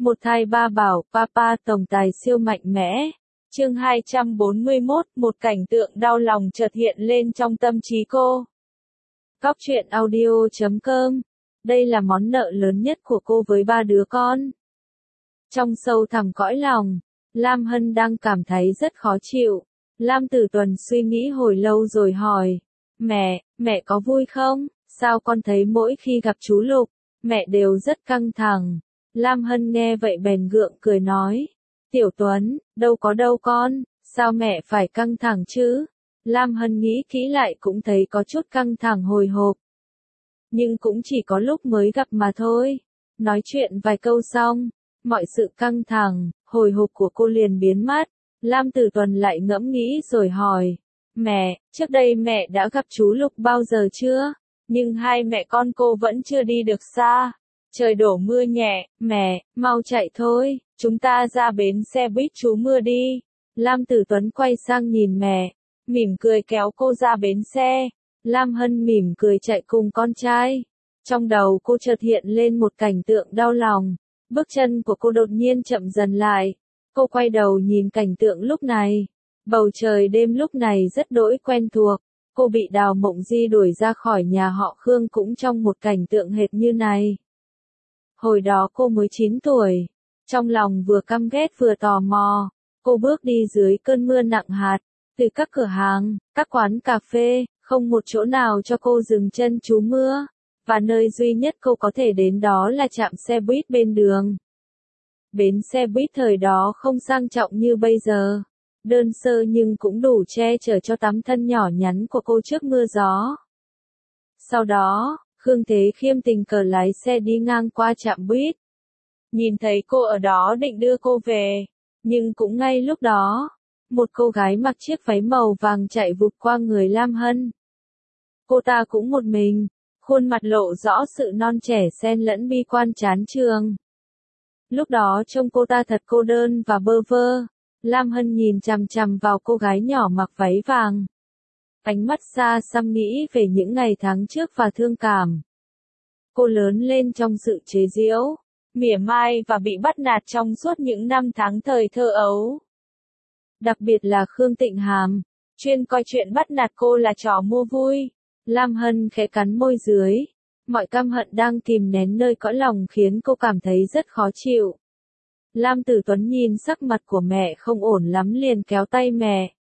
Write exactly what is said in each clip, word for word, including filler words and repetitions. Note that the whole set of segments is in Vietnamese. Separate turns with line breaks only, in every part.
Một thai ba bảo, Papa tổng tài siêu mạnh mẽ. Chương hai trăm bốn mươi mốt, một cảnh tượng đau lòng chợt hiện lên trong tâm trí cô. Góc truyện audio chấm com. Đây là món nợ lớn nhất của cô với ba đứa con. Trong sâu thẳm cõi lòng, Lam Hân đang cảm thấy rất khó chịu. Lam Tử Tuần suy nghĩ hồi lâu rồi hỏi, mẹ, mẹ có vui không? Sao con thấy mỗi khi gặp chú Lục, mẹ đều rất căng thẳng. Lam Hân nghe vậy bèn gượng cười nói, Tiểu Tuấn, đâu có đâu con, sao mẹ phải căng thẳng chứ? Lam Hân nghĩ kỹ lại cũng thấy có chút căng thẳng hồi hộp. Nhưng cũng chỉ có lúc mới gặp mà thôi. Nói chuyện vài câu xong, mọi sự căng thẳng, hồi hộp của cô liền biến mất. Lam Tử Tuần lại ngẫm nghĩ rồi hỏi, mẹ, trước đây mẹ đã gặp chú Lục bao giờ chưa? Nhưng hai mẹ con cô vẫn chưa đi được xa. Trời đổ mưa nhẹ, mẹ, mau chạy thôi, chúng ta ra bến xe buýt trú mưa đi. Lam Tử Tuấn quay sang nhìn mẹ, mỉm cười kéo cô ra bến xe. Lam Hân mỉm cười chạy cùng con trai. Trong đầu cô chợt hiện lên một cảnh tượng đau lòng. Bước chân của cô đột nhiên chậm dần lại. Cô quay đầu nhìn cảnh tượng lúc này. Bầu trời đêm lúc này rất đỗi quen thuộc. Cô bị Đào Mộng Di đuổi ra khỏi nhà họ Khương cũng trong một cảnh tượng hệt như này. Hồi đó cô mới chín tuổi. Trong lòng vừa căm ghét vừa tò mò. Cô bước đi dưới cơn mưa nặng hạt. Từ các cửa hàng, các quán cà phê, không một chỗ nào cho cô dừng chân trú mưa. Và nơi duy nhất cô có thể đến đó là trạm xe buýt bên đường. Bến xe buýt thời đó không sang trọng như bây giờ. Đơn sơ nhưng cũng đủ che chở cho tấm thân nhỏ nhắn của cô trước mưa gió. Sau đó, Khương Thế Khiêm tình cờ lái xe đi ngang qua trạm buýt. Nhìn thấy cô ở đó định đưa cô về. Nhưng cũng ngay lúc đó, một cô gái mặc chiếc váy màu vàng chạy vụt qua người Lam Hân. Cô ta cũng một mình, khuôn mặt lộ rõ sự non trẻ xen lẫn bi quan chán chường. Lúc đó trông cô ta thật cô đơn và bơ vơ. Lam Hân nhìn chằm chằm vào cô gái nhỏ mặc váy vàng. Ánh mắt xa xăm nghĩ về những ngày tháng trước và thương cảm. Cô lớn lên trong sự chế giễu, mỉa mai và bị bắt nạt trong suốt những năm tháng thời thơ ấu. Đặc biệt là Khương Tịnh Hàm, chuyên coi chuyện bắt nạt cô là trò mua vui. Lam Hân khẽ cắn môi dưới. Mọi căm hận đang kìm nén nơi cõi lòng khiến cô cảm thấy rất khó chịu. Lam Tử Tuấn nhìn sắc mặt của mẹ không ổn lắm liền kéo tay mẹ.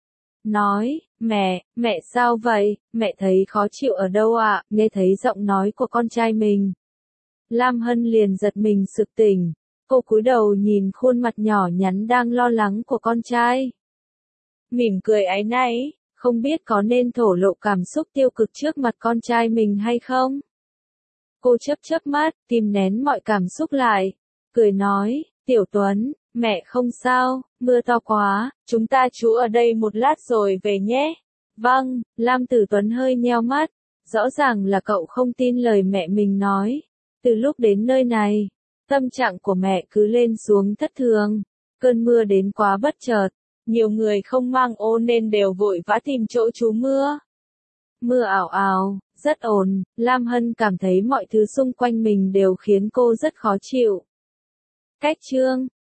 Nói, mẹ, mẹ sao vậy, mẹ thấy khó chịu ở đâu ạ? À? Nghe thấy giọng nói của con trai mình. Lam Hân liền giật mình sực tỉnh. Cô cúi đầu nhìn khuôn mặt nhỏ nhắn đang lo lắng của con trai. Mỉm cười áy náy, không biết có nên thổ lộ cảm xúc tiêu cực trước mặt con trai mình hay không? Cô chớp chớp mắt, kìm nén mọi cảm xúc lại. Cười nói, Tiểu Tuấn, mẹ không sao, mưa to quá, chúng ta trú ở đây một lát rồi về nhé. Vâng, Lam Tử Tuấn hơi nheo mắt. Rõ ràng là cậu không tin lời mẹ mình nói. Từ lúc đến nơi này, tâm trạng của mẹ cứ lên xuống thất thường. Cơn mưa đến quá bất chợt. Nhiều người không mang ô nên đều vội vã tìm chỗ trú mưa. Mưa ảo ảo, rất ồn. Lam Hân cảm thấy mọi thứ xung quanh mình đều khiến cô rất khó chịu. Cách chương